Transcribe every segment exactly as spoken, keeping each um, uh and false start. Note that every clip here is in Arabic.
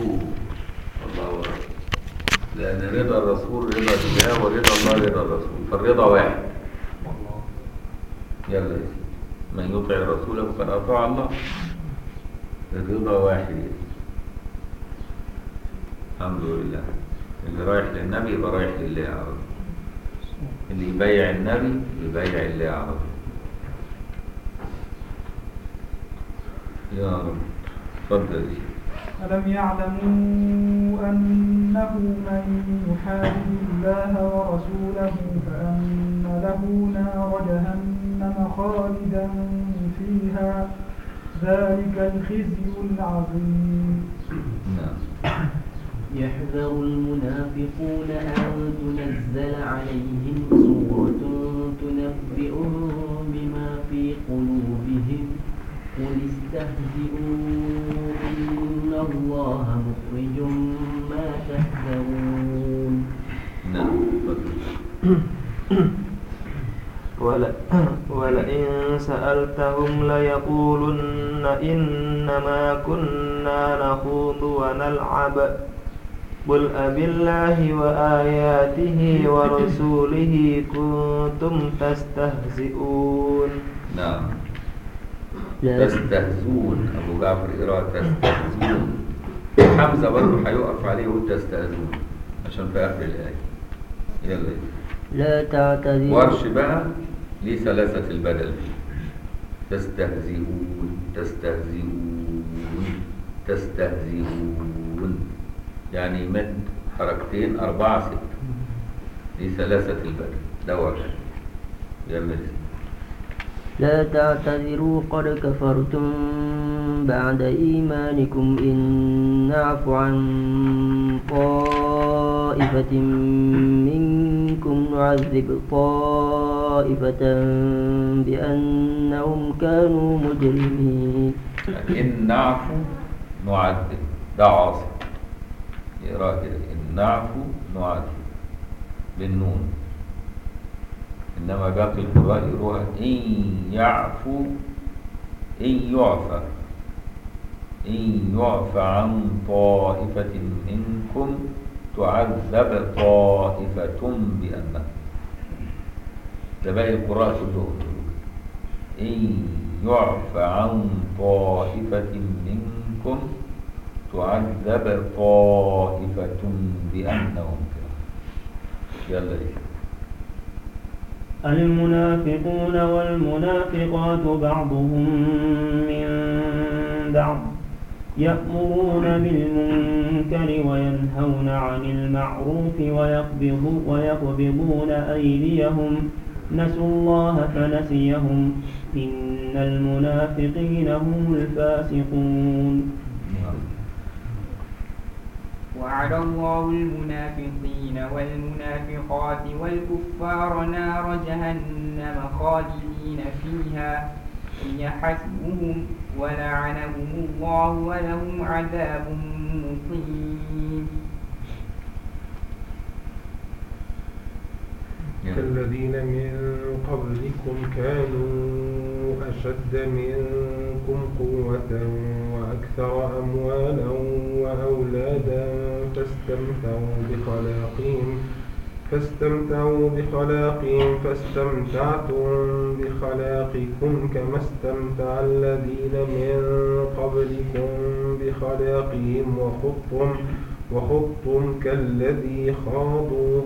فاستهزئوه. الله أكبر. لأن رضا الرسول رضا الله، ورضا الله رضا الرسول، فالرضا واحد. يلا من يطع الرسول فقد أطاع الله. الرضا واحد. الحمد لله. اللي رايح للنبي يبقى رايح لله على طول. اللي يبايع النبي يبايع الله على طول. يا رب تفضل. ألم يعلموا أنه من يحارب الله ورسوله فأن له نار جهنم خالدا فيها ذلك الخزي العظيم. يحذر المنافقون أن تنزل عليهم سورة تنبئهم بما في قلوبهم قل استهزئوا إن الله مخرج ما تحذرون. ولئن سألتهم ليقولن إنما كنا نخوض ونلعب قل أبالله وآياته ورسوله كنتم تستهزئون. نعم تستهزون. أبو جعفر قراءة تستهزون. حمزة برضه هيقف عليه وتستهزون عشان في آخر الآية. يلا لا تعتذروا. ورش بقى ليه ثلاثة البدل فيه. تستهزئون تستهزئون تستهزئون، يعني مد حركتين أربعة ستة. دي ثلاثة البدل. ده ورش. يلا لا تعتذروا قد كفرتم بعد إيمانكم إن نعف عن طائفة منكم نعذب طائفة بأنهم كانوا مجرمين. إن نعفو نعذب. ده عاصم يقرأ كده إن نعفو نعذب بالنون. إنما باقي القراء يروها إن يعفو إن يعفى إن يعفى عن طائفة منكم تعذب طائفة بأنها. ده باقي القراء كلهم إن يعفى عن طائفة منكم تعذب طائفة بأنهم. يلا إيه. المنافقون والمنافقات بعضهم من بعض يأمرون بالمنكر وينهون عن المعروف ويقبضون أيديهم نسوا الله فنسيهم إن المنافقين هم الفاسقون. وعد الله المنافقين والمنافقات والكفار نار جهنم خالدين فيها هي حسبهم ولعنهم الله ولهم عذاب مقيم. كالذين من قبلكم كانوا أشد منكم قوة وأكثر أموالا وأولادا فاستمتعوا بخلاقهم فاستمتعوا بخلاقهم فاستمتعتم بخلاقكم كما استمتع الذين من قبلكم بخلاقهم وخضتم وخضتم كالذي خاضوا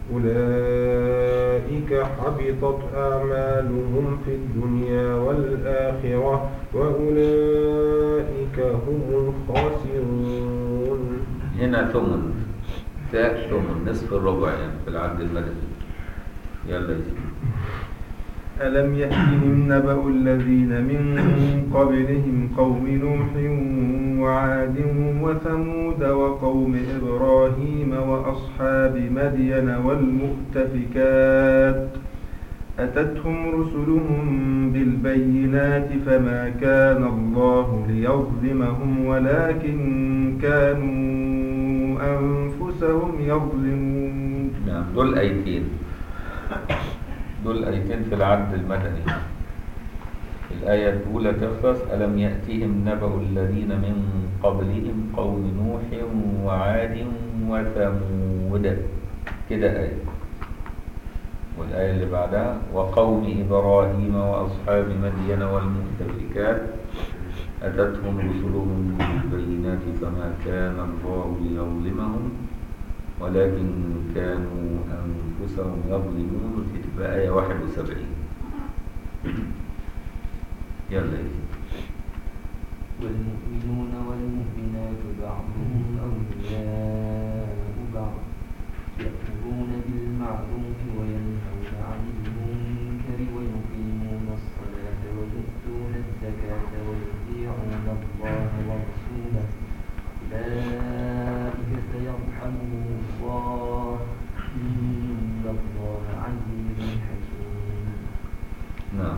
أولئك حبطت أعمالهم في الدنيا والآخرة وأولئك هم الخاسرون. هنا ثمن تاء ثمن نصف الربع يعني في العد المدني. يلا ألم يأتهم نبأ الذين من قبلهم قوم نوح وعاد وثمود وقوم إبراهيم وأصحاب مدين والمؤتفكات أتتهم رسلهم بالبينات فما كان الله ليظلمهم ولكن كانوا أنفسهم يظلمون. نعم دول آيتين دول آيتين في العد المدني. الآية الأولى تخلص ألم يأتهم نبأ الذين من قبلهم قوم نوح وعاد وثمود كده آية. والآية اللي بعدها وقوم إبراهيم وأصحاب مدين والمؤتفكات أتتهم رسلهم بالبينات فما كان الله ليظلمهم ولكن كانوا أنفسهم يظلمون. تبقى آية واحد وسبعين. يلا والمؤمنون والمؤمنات بعضهم أولياء بعض يأمرون بالمعروف وينهون عن المنكر ويقيمون الصلاة ويؤتون الزكاة ويطيعون الله ورسوله أولئك سيرحمهم الله إن الله عزيز حكيم. نعم.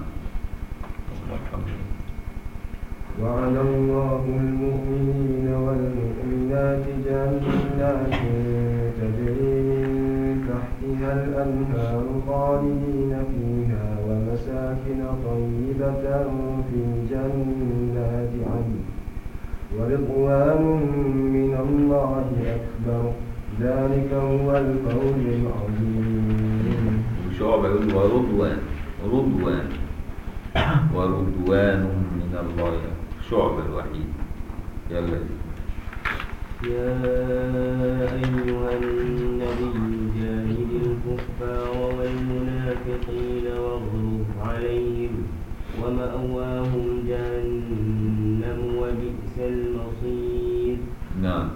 وعد الله المؤمنين والمؤمنات جنات تجري من تحتها الأنهار خالدين فيها ومساكن طيبة في جنات عدن ورضوان من الله أكبر ذلك هو الفوز العظيم. وشعب يقول ورضوان رضوان ورضوان من الله شعب الوحيد. يلا يا أيها النبي جاهد الكفار والمنافقين واغلظ عليهم ومأواهم جهنم وبئس المصير. نعم.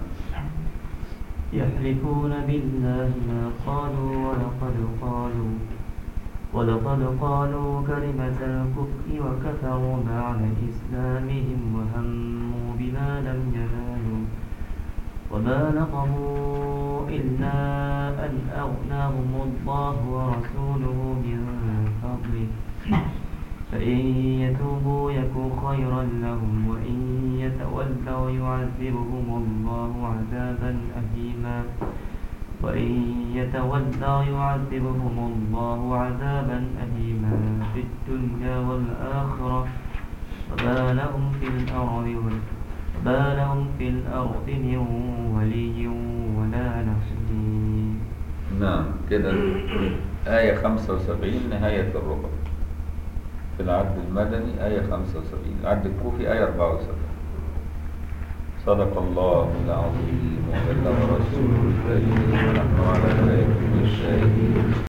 يحلفون بالله ما قالوا ولقد قالوا ولقد قالوا كلمة الكفر وكفروا بعد إسلامهم وهموا بما لم ينالوا وما نقموا إلا أن أغناهم الله ورسوله من فضله فإن يتوبوا يكن خيرا لهم وإن يتولوا يعذبهم الله عذابا أليما وإن يتولوا يعذبهم الله عذابا أليما في الدنيا والآخرة وما لهم في الأرض وما لهم في الأرض من ولي ولا نصير. نعم كده آية خمسة وسبعين نهاية الربع في العد المدني. آية خمسة وسبعين العد الكوفي آية أربعة وسبعين. صدق الله العظيم وبلغ رسوله الكريم ونحن على ذلك من الشاهدين.